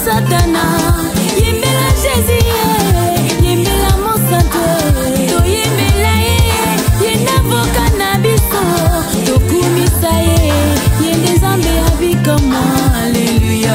Satana. Yembela Jésus, yembela Monsanto. To yembela yenavo cannabis. To kumisa yende zambe abikama. Alléluia.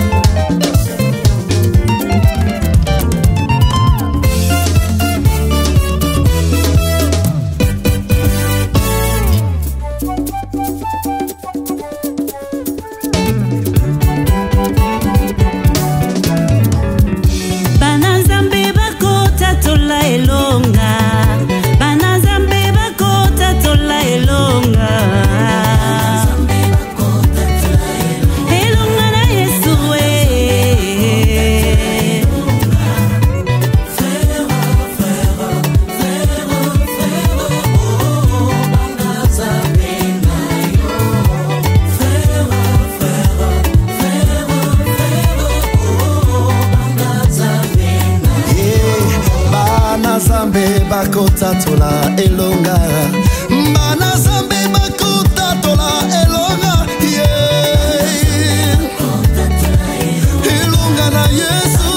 Bakota tola elonga, mana zambe bakota tola elonga, yeah. Elonga na Yesu,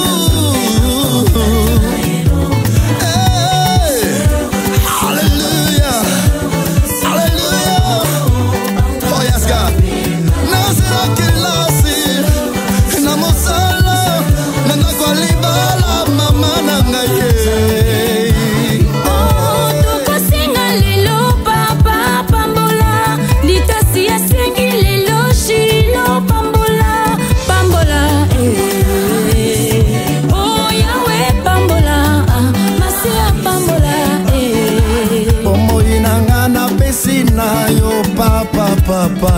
hey. Hallelujah, hallelujah. Oh yes God, nasera kilasi, namosala, nanakwalibala mama nangaye. Yo papa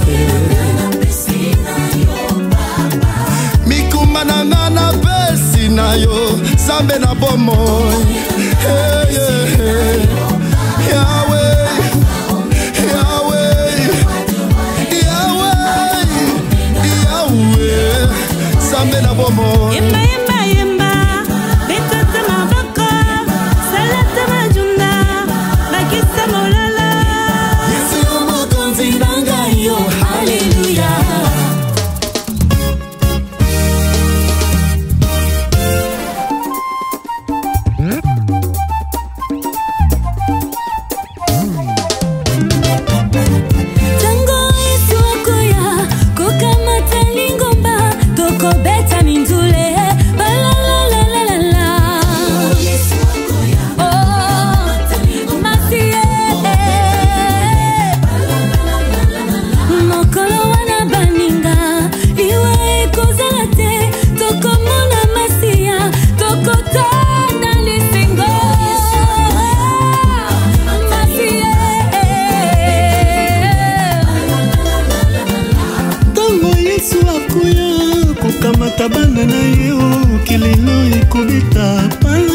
mikuma na ngana pesi na yo sambe na bomo hey, yeah. Yahweh Yahweh Yahweh Yahweh sambe na bomo Tabana na yo kilelo ikubita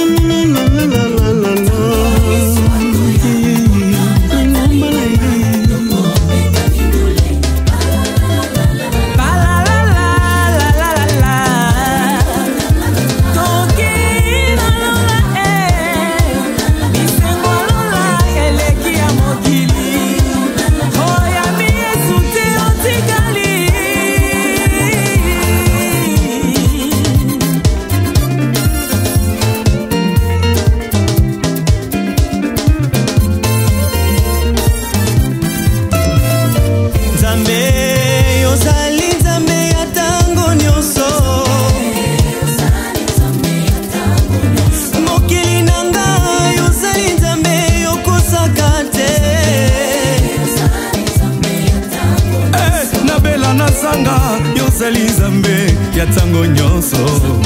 Yozali Zambe ya tango nyonso.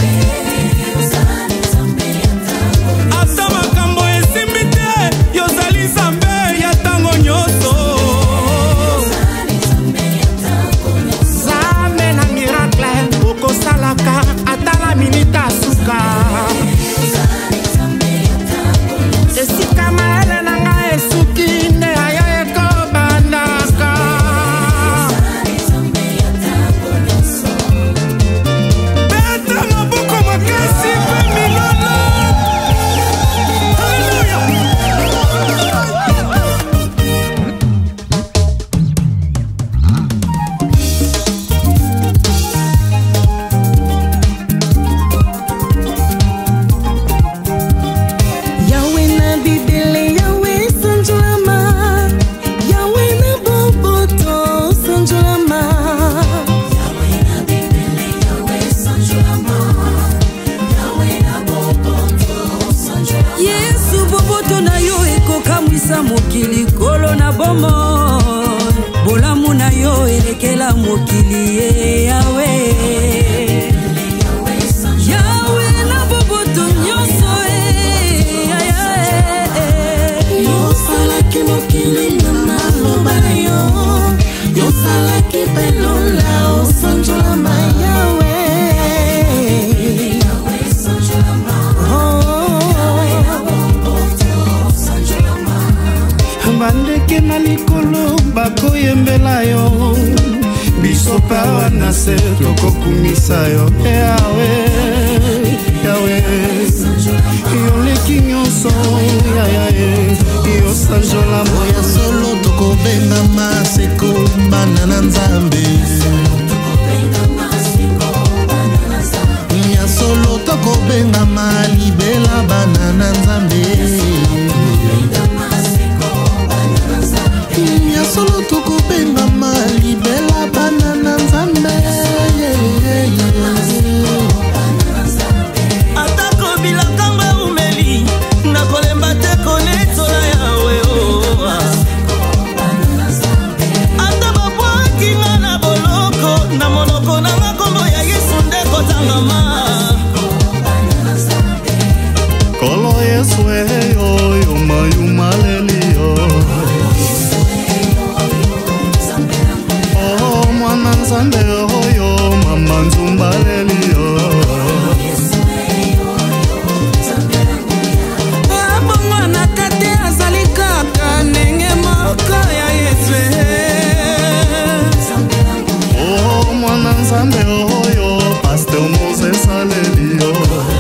Ata makambo esimbi te, yozali Zambe ya tango nyonso. Zambe na miracle okosalaka ata na minita suka. Esika maele na nga esuki nde aya ekobandaka. Beta maboko makasi kopesa mokili kolo na bomo bolamu na yo elekela mokili ye yawe yawe na boboto nyonso yosalaki mokili na maloba na yo yosalaki pelola osanjolama yawe bandeke na likolo bakoyembela yo biso pawa na se tokokumisa yo yawe yawe yoleki nyonso yayae yosanjola moya solo tokobengama seko bana na nzambe ya solo tokobengama libela bana na nzambe ya solo tokobengama libela bana na nzambe atako bilakanga umeli nakolemba te konetola yawe ata babwakinga na boloko na monoko na makombo ya yesu nde kotangama kolo yesu eyo yomayuma lelio oh mwana nzambe oyo mama nzumba lelio abongwana tate azali kaka ndenge moko ya yesu oh mwana nzambe oyo pasteur Moses alelio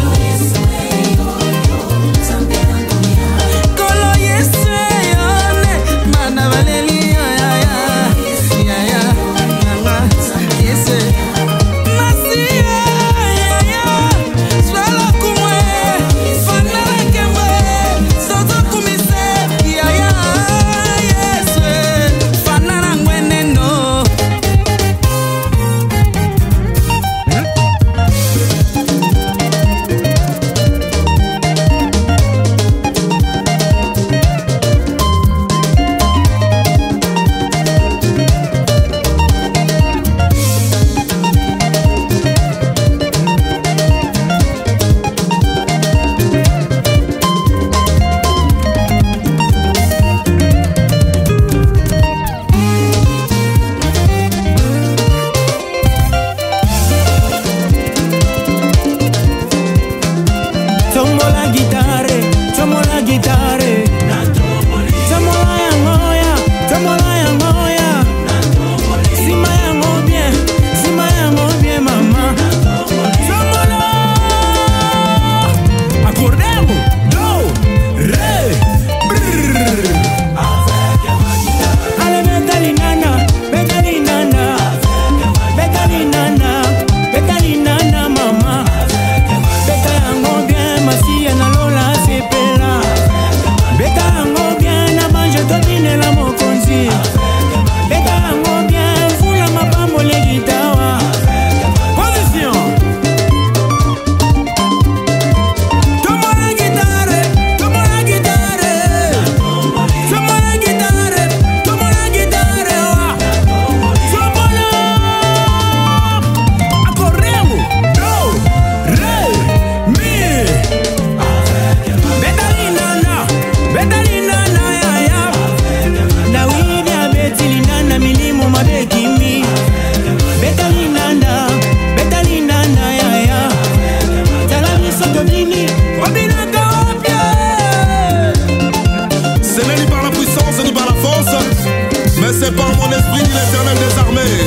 C'est par mon esprit, dit l'Éternel des armées.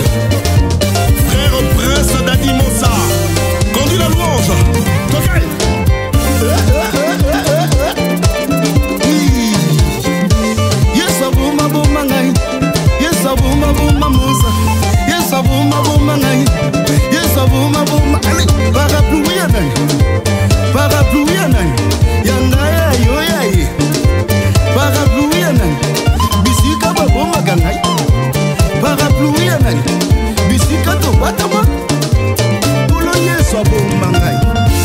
Frère prince Dadi Mossa, conduis la louange. Toquez. Yes, abuma buma ngai. Yes, abuma buma Mossa. Yes, abuma buma ngai. Yes, abuma buma. Allez, parapluie nai. Parapluie nai. Yanga yo yai. Parapluie nai. Bisika baboma ganai. Parapluie nai. Bisika to batama. Pulo Yesu abuma ngai.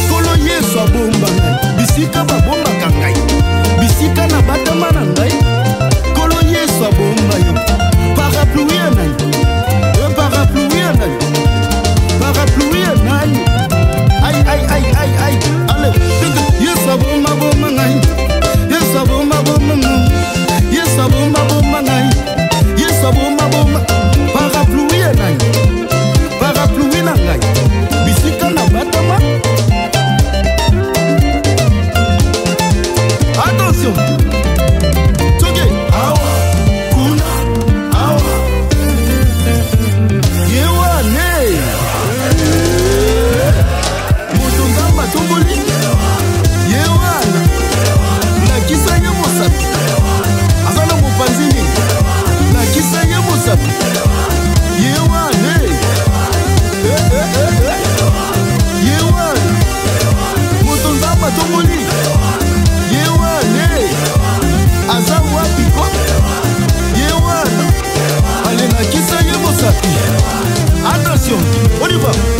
On y va.